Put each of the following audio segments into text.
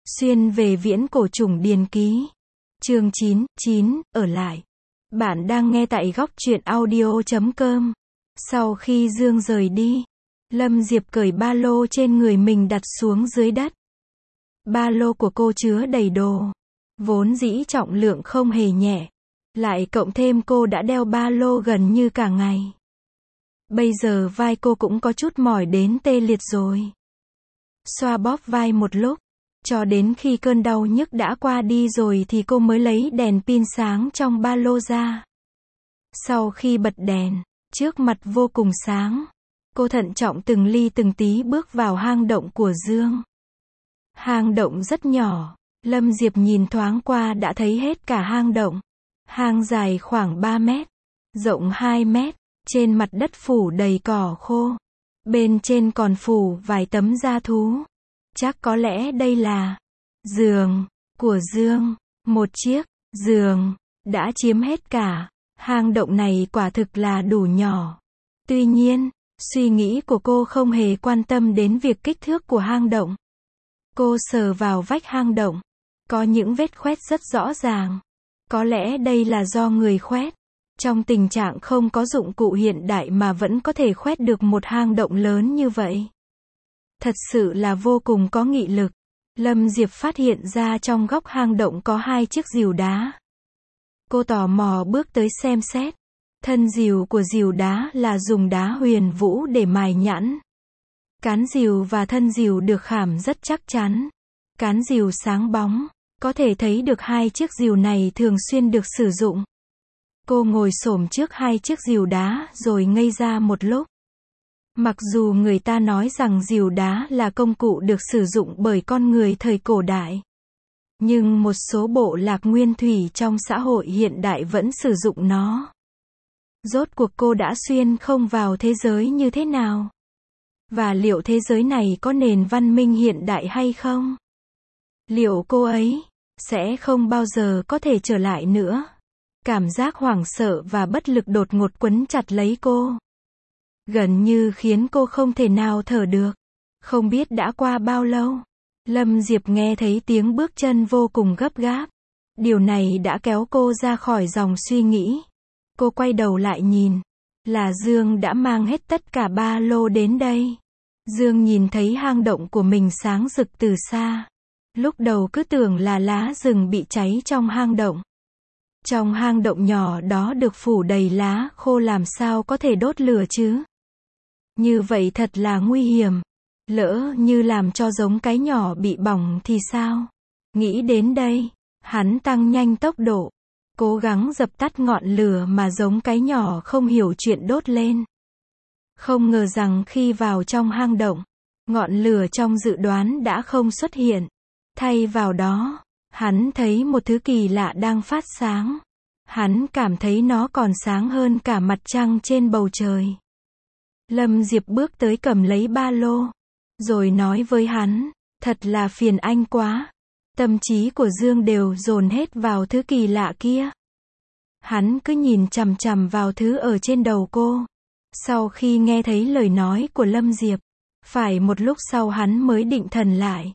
Xuyên về viễn cổ trùng điền ký. Chương 9, ở lại. Bạn đang nghe tại góc truyện audio.com. Sau khi Dương rời đi, Lâm Diệp cởi ba lô trên người mình đặt xuống dưới đất. Ba lô của cô chứa đầy đồ. Vốn dĩ trọng lượng không hề nhẹ. Lại cộng thêm cô đã đeo ba lô gần như cả ngày. Bây giờ vai cô cũng có chút mỏi đến tê liệt rồi. Xoa bóp vai một lúc, cho đến khi cơn đau nhức đã qua đi rồi thì cô mới lấy đèn pin sáng trong ba lô ra. Sau khi bật đèn, trước mặt vô cùng sáng. Cô thận trọng từng ly từng tí bước vào hang động của Dương. Hang động rất nhỏ, Lâm Diệp nhìn thoáng qua đã thấy hết cả hang động. Hang dài khoảng 3 mét, rộng 2 mét, trên mặt đất phủ đầy cỏ khô. Bên trên còn phủ vài tấm da thú. Chắc có lẽ đây là giường của Dương. Một chiếc giường đã chiếm hết cả. Hang động này quả thực là đủ nhỏ. Tuy nhiên, suy nghĩ của cô không hề quan tâm đến việc kích thước của hang động. Cô sờ vào vách hang động. Có những vết khoét rất rõ ràng. Có lẽ đây là do người khoét. Trong tình trạng không có dụng cụ hiện đại mà vẫn có thể khoét được một hang động lớn như vậy. Thật sự là vô cùng có nghị lực. Lâm Diệp phát hiện ra trong góc hang động có 2 chiếc rìu đá. Cô tò mò bước tới xem xét. Thân rìu của rìu đá là dùng đá huyền vũ để mài nhẵn. Cán rìu và thân rìu được khảm rất chắc chắn. Cán rìu sáng bóng. Có thể thấy được 2 chiếc rìu này thường xuyên được sử dụng. Cô ngồi xổm trước 2 chiếc rìu đá rồi ngây ra một lúc. Mặc dù người ta nói rằng rìu đá là công cụ được sử dụng bởi con người thời cổ đại. Nhưng một số bộ lạc nguyên thủy trong xã hội hiện đại vẫn sử dụng nó. Rốt cuộc cô đã xuyên không vào thế giới như thế nào? Và liệu thế giới này có nền văn minh hiện đại hay không? Liệu cô ấy sẽ không bao giờ có thể trở lại nữa? Cảm giác hoảng sợ và bất lực đột ngột quấn chặt lấy cô. Gần như khiến cô không thể nào thở được. Không biết đã qua bao lâu. Lâm Diệp nghe thấy tiếng bước chân vô cùng gấp gáp. Điều này đã kéo cô ra khỏi dòng suy nghĩ. Cô quay đầu lại nhìn. Là Dương đã mang hết tất cả ba lô đến đây. Dương nhìn thấy hang động của mình sáng rực từ xa. Lúc đầu cứ tưởng là lá rừng bị cháy trong hang động. Trong hang động nhỏ đó được phủ đầy lá khô làm sao có thể đốt lửa chứ? Như vậy thật là nguy hiểm. Lỡ như làm cho giống cái nhỏ bị bỏng thì sao? Nghĩ đến đây, hắn tăng nhanh tốc độ. Cố gắng dập tắt ngọn lửa mà giống cái nhỏ không hiểu chuyện đốt lên. Không ngờ rằng khi vào trong hang động, ngọn lửa trong dự đoán đã không xuất hiện. Thay vào đó, hắn thấy một thứ kỳ lạ đang phát sáng. Hắn cảm thấy nó còn sáng hơn cả mặt trăng trên bầu trời. Lâm Diệp bước tới cầm lấy ba lô. Rồi nói với hắn, thật là phiền anh quá. Tâm trí của Dương đều dồn hết vào thứ kỳ lạ kia. Hắn cứ nhìn chằm chằm vào thứ ở trên đầu cô. Sau khi nghe thấy lời nói của Lâm Diệp, phải một lúc sau hắn mới định thần lại.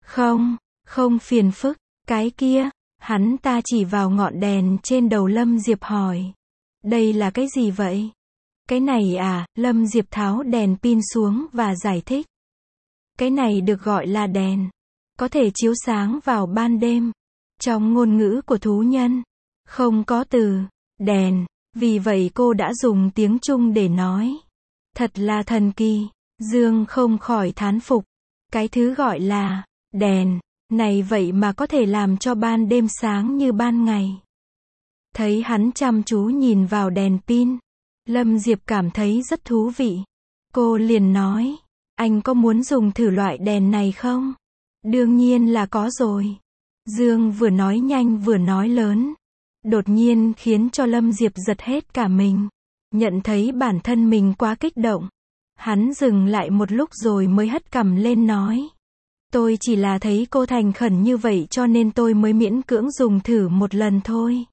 Không phiền phức, cái kia. Hắn ta chỉ vào ngọn đèn trên đầu Lâm Diệp hỏi. Đây là cái gì vậy? Cái này à, Lâm Diệp tháo đèn pin xuống và giải thích. Cái này được gọi là đèn. Có thể chiếu sáng vào ban đêm. Trong ngôn ngữ của thú nhân, không có từ đèn. Vì vậy cô đã dùng tiếng Trung để nói. Thật là thần kỳ. Dương không khỏi thán phục. Cái thứ gọi là đèn này vậy mà có thể làm cho ban đêm sáng như ban ngày. Thấy hắn chăm chú nhìn vào đèn pin, Lâm Diệp cảm thấy rất thú vị. Cô liền nói, anh có muốn dùng thử loại đèn này không? Đương nhiên là có rồi. Dương vừa nói nhanh vừa nói lớn. Đột nhiên khiến cho Lâm Diệp giật hết cả mình. Nhận thấy bản thân mình quá kích động. Hắn dừng lại một lúc rồi mới hất cằm lên nói. Tôi chỉ là thấy cô thành khẩn như vậy cho nên tôi mới miễn cưỡng dùng thử một lần thôi.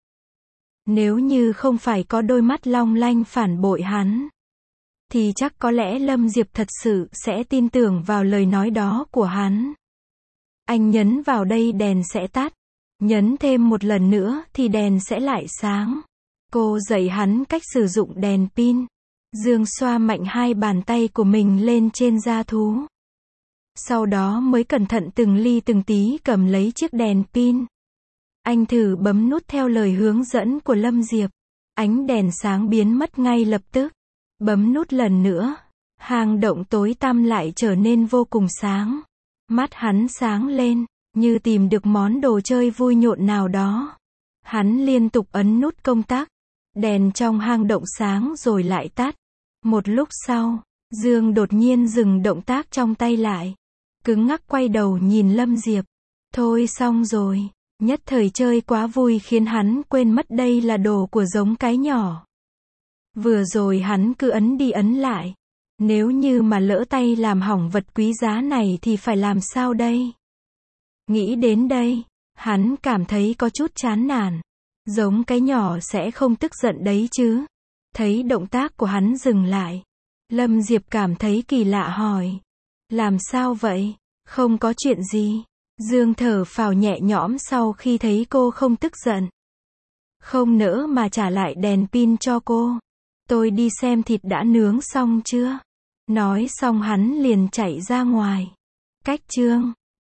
Nếu như không phải có đôi mắt long lanh phản bội hắn, thì chắc có lẽ Lâm Diệp thật sự sẽ tin tưởng vào lời nói đó của hắn. Anh nhấn vào đây đèn sẽ tắt. Nhấn thêm một lần nữa thì đèn sẽ lại sáng. Cô dạy hắn cách sử dụng đèn pin. Dương xoa mạnh hai bàn tay của mình lên trên da thú. Sau đó mới cẩn thận từng ly từng tí cầm lấy chiếc đèn pin. Anh thử bấm nút theo lời hướng dẫn của Lâm Diệp. Ánh đèn sáng biến mất ngay lập tức. Bấm nút lần nữa. Hang động tối tăm lại trở nên vô cùng sáng. Mắt hắn sáng lên, như tìm được món đồ chơi vui nhộn nào đó. Hắn liên tục ấn nút công tắc. Đèn trong hang động sáng rồi lại tắt. Một lúc sau, Dương đột nhiên dừng động tác trong tay lại. Cứng ngắc quay đầu nhìn Lâm Diệp. Thôi xong rồi. Nhất thời chơi quá vui khiến hắn quên mất đây là đồ của giống cái nhỏ. Vừa rồi hắn cứ ấn đi ấn lại. Nếu như mà lỡ tay làm hỏng vật quý giá này thì phải làm sao đây? Nghĩ đến đây, hắn cảm thấy có chút chán nản. Giống cái nhỏ sẽ không tức giận đấy chứ. Thấy động tác của hắn dừng lại. Lâm Diệp cảm thấy kỳ lạ hỏi. Làm sao vậy? Không có chuyện gì. Dương thở phào nhẹ nhõm sau khi thấy cô không tức giận. Không nỡ mà trả lại đèn pin cho cô. Tôi đi xem thịt đã nướng xong chưa? Nói xong hắn liền chạy ra ngoài. Cách chương